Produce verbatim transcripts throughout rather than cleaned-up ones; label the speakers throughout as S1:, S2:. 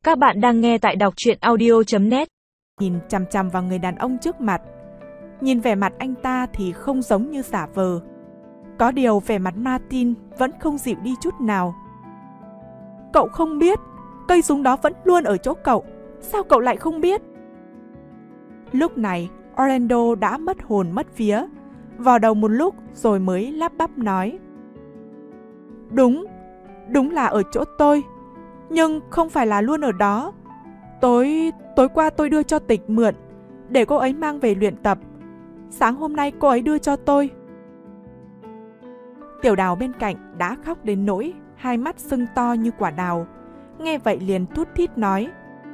S1: Các bạn đang nghe tại đọc truyện audio chấm net.
S2: Nhìn chằm chằm vào người đàn ông trước mặt. Nhìn vẻ mặt anh ta thì không giống như giả vờ. Có điều vẻ mặt Martin vẫn không dịu đi chút nào. Cậu không biết, cây súng đó vẫn luôn ở chỗ cậu. Sao cậu lại không biết? Lúc này, Orlando đã mất hồn mất vía, vò đầu một lúc rồi mới lắp bắp nói. Đúng, đúng là ở chỗ tôi, nhưng không phải là luôn ở đó. Tối, tối qua tôi đưa cho Tịch mượn, để cô ấy mang về luyện tập. Sáng hôm nay cô ấy đưa cho tôi. Tiểu Đào bên cạnh đã khóc đến nỗi hai mắt sưng to như quả đào. Nghe vậy liền thút thít nói.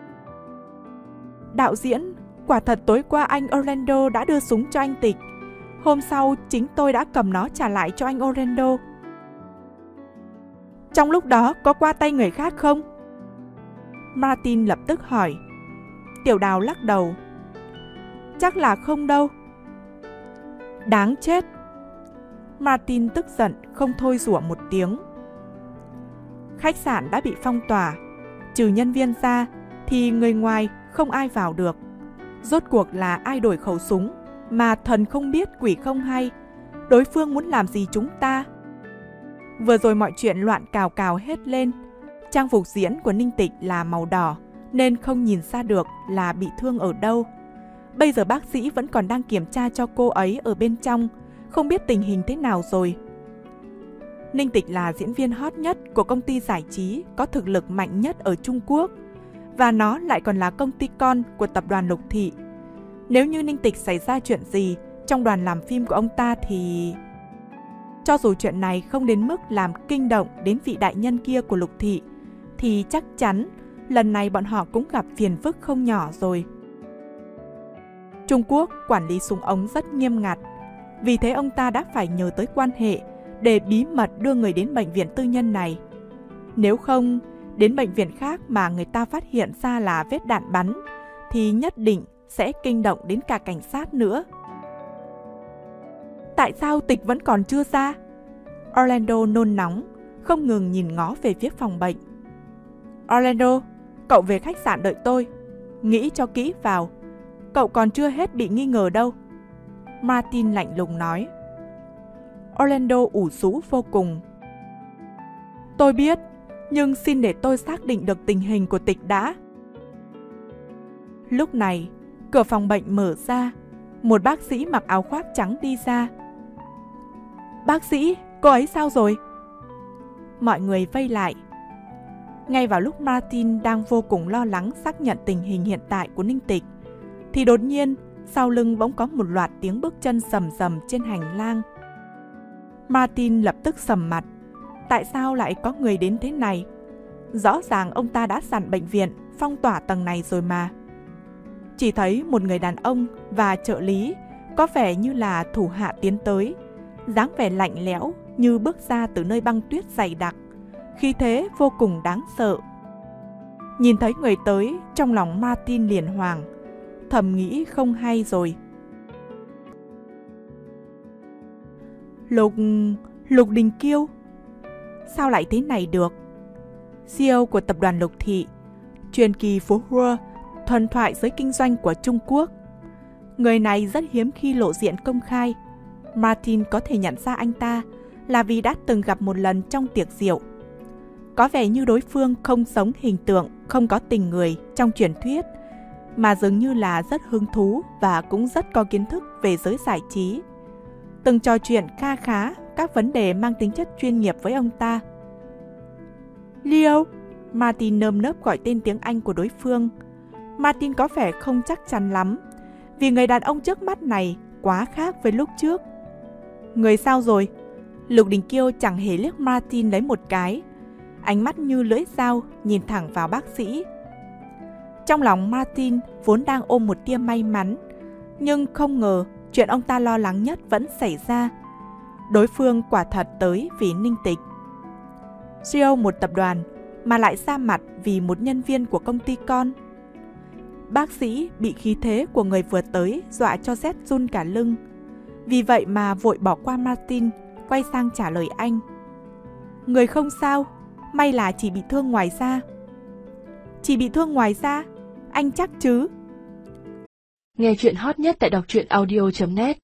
S2: Đạo diễn, quả thật tối qua anh Orlando đã đưa súng cho anh Tịch. Hôm sau chính tôi đã cầm nó trả lại cho anh Orlando. Trong lúc đó có qua tay người khác không? Martin lập tức hỏi. Tiểu Đào lắc đầu. Chắc là không đâu. Đáng chết. Martin tức giận không thôi rủa một tiếng. Khách sạn đã bị phong tỏa. Trừ nhân viên ra thì người ngoài không ai vào được. Rốt cuộc là ai đổi khẩu súng mà thần không biết quỷ không hay. Đối phương muốn làm gì chúng ta? Vừa rồi mọi chuyện loạn cào cào hết lên. Trang phục diễn của Ninh Tịch là màu đỏ nên không nhìn ra được là bị thương ở đâu. Bây giờ bác sĩ vẫn còn đang kiểm tra cho cô ấy ở bên trong, không biết tình hình thế nào rồi. Ninh Tịch là diễn viên hot nhất của công ty giải trí có thực lực mạnh nhất ở Trung Quốc, và nó lại còn là công ty con của tập đoàn Lục Thị. Nếu như Ninh Tịch xảy ra chuyện gì trong đoàn làm phim của ông ta thì... Cho dù chuyện này không đến mức làm kinh động đến vị đại nhân kia của Lục Thị, thì chắc chắn lần này bọn họ cũng gặp phiền phức không nhỏ rồi. Trung Quốc quản lý súng ống rất nghiêm ngặt, vì thế ông ta đã phải nhờ tới quan hệ để bí mật đưa người đến bệnh viện tư nhân này. Nếu không, đến bệnh viện khác mà người ta phát hiện ra là vết đạn bắn, thì nhất định sẽ kinh động đến cả cảnh sát nữa. Tại sao Tịch vẫn còn chưa ra? Orlando nôn nóng, không ngừng nhìn ngó về phía phòng bệnh. Orlando, cậu về khách sạn đợi tôi. Nghĩ cho kỹ vào, cậu còn chưa hết bị nghi ngờ đâu. Martin lạnh lùng nói. Orlando ủ rũ vô cùng. Tôi biết, nhưng xin để tôi xác định được tình hình của Tịch đã. Lúc này, cửa phòng bệnh mở ra. Một bác sĩ mặc áo khoác trắng đi ra. Bác sĩ, cô ấy sao rồi? Mọi người vây lại. Ngay vào lúc Martin đang vô cùng lo lắng xác nhận tình hình hiện tại của Ninh Tịch, thì đột nhiên sau lưng bỗng có một loạt tiếng bước chân rầm rầm trên hành lang. Martin lập tức sầm mặt. Tại sao lại có người đến thế này? Rõ ràng ông ta đã dặn bệnh viện phong tỏa tầng này rồi mà. Chỉ thấy một người đàn ông và trợ lý có vẻ như là thủ hạ tiến tới, dáng vẻ lạnh lẽo như bước ra từ nơi băng tuyết dày đặc, khí thế vô cùng đáng sợ. Nhìn thấy người tới, trong lòng Martin liền hoảng, thầm nghĩ không hay rồi. Lục... Lục Đình Kiêu? Sao lại thế này được? xê e ô của tập đoàn Lục Thị, truyền kỳ phố Hua, thần thoại giới kinh doanh của Trung Quốc. Người này rất hiếm khi lộ diện công khai. Martin có thể nhận ra anh ta là vì đã từng gặp một lần trong tiệc rượu. Có vẻ như đối phương không sống hình tượng không có tình người trong truyền thuyết, mà dường như là rất hứng thú và cũng rất có kiến thức về giới giải trí. Từng trò chuyện kha khá các vấn đề mang tính chất chuyên nghiệp với ông ta. Leo, Martin nơm nớp gọi tên tiếng Anh của đối phương. Martin có vẻ không chắc chắn lắm, vì người đàn ông trước mắt này quá khác với lúc trước. Người sao rồi? Lục Đình Kiêu chẳng hề liếc Martin lấy một cái, ánh mắt như lưỡi dao nhìn thẳng vào bác sĩ. Trong lòng Martin vốn đang ôm một tia may mắn, nhưng không ngờ chuyện ông ta lo lắng nhất vẫn xảy ra. Đối phương quả thật tới vì Ninh Tịch. xê e ô một tập đoàn mà lại ra mặt vì một nhân viên của công ty con. Bác sĩ bị khí thế của người vừa tới dọa cho rét run cả lưng. Vì vậy mà vội bỏ qua Martin, quay sang trả lời anh. Người không sao, may là chỉ bị thương ngoài da. Chỉ bị thương ngoài da. Anh chắc chứ?
S3: Nghe chuyện hot nhất tại đọc truyện audio chấm net.